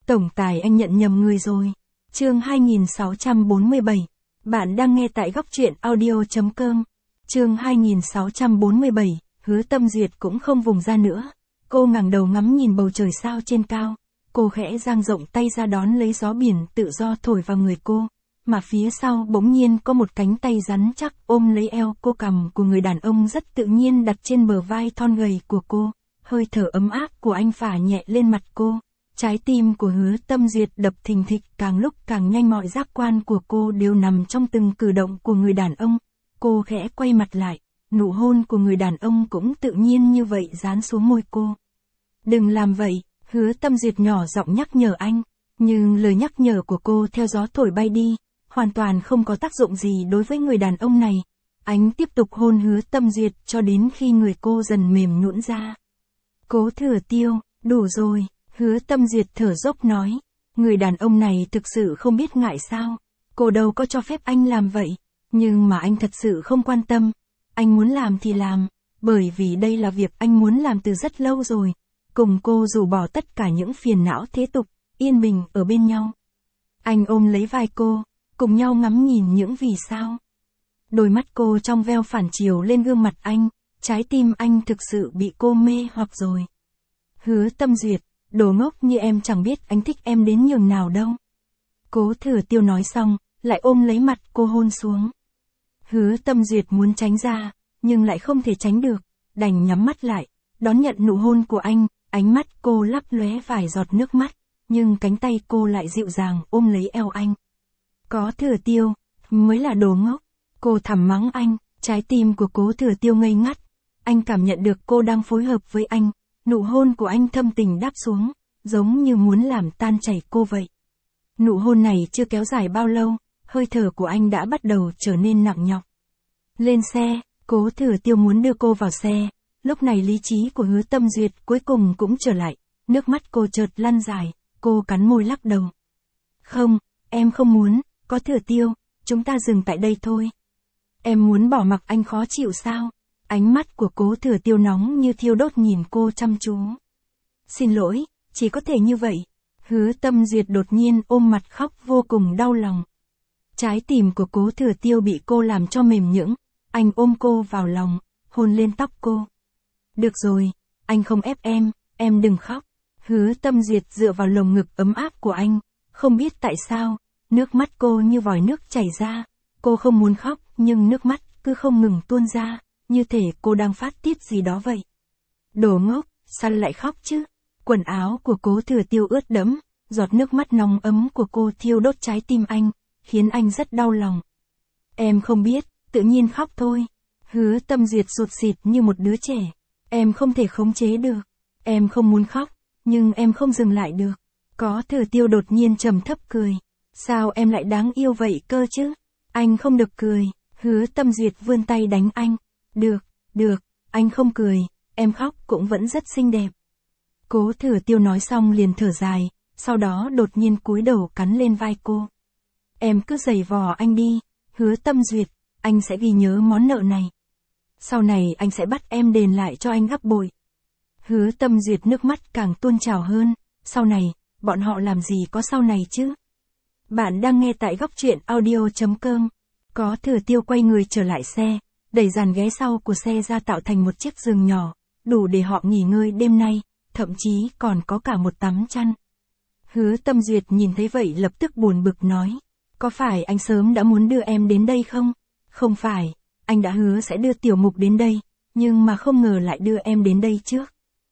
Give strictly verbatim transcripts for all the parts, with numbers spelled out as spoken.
Tổng tài anh nhận nhầm người rồi. Chương hai nghìn sáu trăm bốn mươi bảy. Bạn đang nghe tại góc truyện audio chấm com. Chương hai nghìn sáu trăm bốn mươi bảy, Hứa Tâm Duyệt cũng không vùng ra nữa. Cô ngẩng đầu ngắm nhìn bầu trời sao trên cao. Cô khẽ dang rộng tay ra đón lấy gió biển tự do thổi vào người cô. Mà phía sau bỗng nhiên có một cánh tay rắn chắc ôm lấy eo cô, cằm của người đàn ông rất tự nhiên đặt trên bờ vai thon gầy của cô. Hơi thở ấm áp của anh phả nhẹ lên mặt cô. Trái tim của Hứa Tâm Duyệt đập thình thịch càng lúc càng nhanh, mọi giác quan của cô đều nằm trong từng cử động của người đàn ông. Cô khẽ quay mặt lại, nụ hôn của người đàn ông cũng tự nhiên như vậy dán xuống môi cô. Đừng làm vậy, Hứa Tâm Duyệt nhỏ giọng nhắc nhở anh, nhưng lời nhắc nhở của cô theo gió thổi bay đi, hoàn toàn không có tác dụng gì đối với người đàn ông này. Anh tiếp tục hôn Hứa Tâm Duyệt cho đến khi người cô dần mềm nhũn ra. Cố Thừa Tiêu, đủ rồi. Hứa Tâm Duyệt thở dốc nói, người đàn ông này thực sự không biết ngại sao, cô đâu có cho phép anh làm vậy, nhưng mà anh thật sự không quan tâm, anh muốn làm thì làm, bởi vì đây là việc anh muốn làm từ rất lâu rồi, cùng cô rũ bỏ tất cả những phiền não thế tục, yên bình ở bên nhau. Anh ôm lấy vai cô, cùng nhau ngắm nhìn những vì sao. Đôi mắt cô trong veo phản chiếu lên gương mặt anh, trái tim anh thực sự bị cô mê hoặc rồi. Hứa Tâm Duyệt, đồ ngốc như em chẳng biết anh thích em đến nhường nào đâu. Cố Thừa Tiêu nói xong, lại ôm lấy mặt cô hôn xuống. Hứa Tâm Duyệt muốn tránh ra, nhưng lại không thể tránh được, đành nhắm mắt lại, đón nhận nụ hôn của anh, ánh mắt cô lấp lóe vài giọt nước mắt, nhưng cánh tay cô lại dịu dàng ôm lấy eo anh. Có Thừa Tiêu, mới là đồ ngốc, cô thầm mắng anh, trái tim của Cố Thừa Tiêu ngây ngắt, anh cảm nhận được cô đang phối hợp với anh. Nụ hôn của anh thâm tình đáp xuống, giống như muốn làm tan chảy cô vậy. Nụ hôn này chưa kéo dài bao lâu, hơi thở của anh đã bắt đầu trở nên nặng nhọc. Lên xe, Cố Thừa Tiêu muốn đưa cô vào xe, lúc này lý trí của Hứa Tâm Duyệt cuối cùng cũng trở lại, nước mắt cô chợt lăn dài, cô cắn môi lắc đầu. Không, em không muốn, Có Thừa Tiêu, chúng ta dừng tại đây thôi. Em muốn bỏ mặc anh khó chịu sao? Ánh mắt của Cố Thừa Tiêu nóng như thiêu đốt nhìn cô chăm chú. Xin lỗi, chỉ có thể như vậy. Hứa Tâm Duyệt đột nhiên ôm mặt khóc vô cùng đau lòng. Trái tim của Cố Thừa Tiêu bị cô làm cho mềm nhũn, anh ôm cô vào lòng, hôn lên tóc cô. Được rồi, anh không ép em, em đừng khóc. Hứa Tâm Duyệt dựa vào lồng ngực ấm áp của anh, không biết tại sao, nước mắt cô như vòi nước chảy ra. Cô không muốn khóc, nhưng nước mắt cứ không ngừng tuôn ra. Như thể cô đang phát tiết gì đó vậy. Đồ ngốc, sao lại khóc chứ? Quần áo của Cố Thừa Tiêu ướt đẫm, giọt nước mắt nóng ấm của cô thiêu đốt trái tim anh, khiến anh rất đau lòng. Em không biết, tự nhiên khóc thôi. Hứa Tâm Duyệt sụt sịt như một đứa trẻ. Em không thể khống chế được. Em không muốn khóc, nhưng em không dừng lại được. Có Thừa Tiêu đột nhiên trầm thấp cười. Sao em lại đáng yêu vậy cơ chứ? Anh không được cười. Hứa Tâm Duyệt vươn tay đánh anh. Được, được, anh không cười, em khóc cũng vẫn rất xinh đẹp. Cố Thừa Tiêu nói xong liền thở dài, sau đó đột nhiên cúi đầu cắn lên vai cô. Em cứ giày vò anh đi, Hứa Tâm Duyệt, anh sẽ ghi nhớ món nợ này. Sau này anh sẽ bắt em đền lại cho anh gấp bội. Hứa Tâm Duyệt nước mắt càng tuôn trào hơn, sau này, bọn họ làm gì có sau này chứ? Bạn đang nghe tại góc truyện audio chấm com. Có Thừa Tiêu quay người trở lại xe. Đẩy dàn ghế sau của xe ra tạo thành một chiếc giường nhỏ, đủ để họ nghỉ ngơi đêm nay, thậm chí còn có cả một tấm chăn. Hứa Tâm Duyệt nhìn thấy vậy lập tức buồn bực nói, có phải anh sớm đã muốn đưa em đến đây không? Không phải, anh đã hứa sẽ đưa Tiểu Mục đến đây, nhưng mà không ngờ lại đưa em đến đây trước.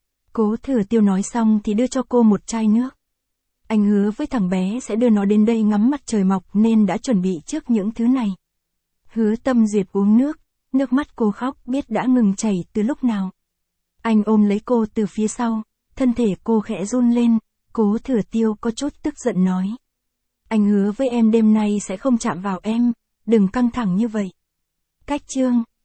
Cố Thừa Tiêu nói xong thì đưa cho cô một chai nước. Anh hứa với thằng bé sẽ đưa nó đến đây ngắm mặt trời mọc nên đã chuẩn bị trước những thứ này. Hứa Tâm Duyệt uống nước. Nước mắt cô khóc biết đã ngừng chảy từ lúc nào. Anh ôm lấy cô từ phía sau, thân thể cô khẽ run lên, Cố Thừa Tiêu có chút tức giận nói. Anh hứa với em đêm nay sẽ không chạm vào em, đừng căng thẳng như vậy. Cách chương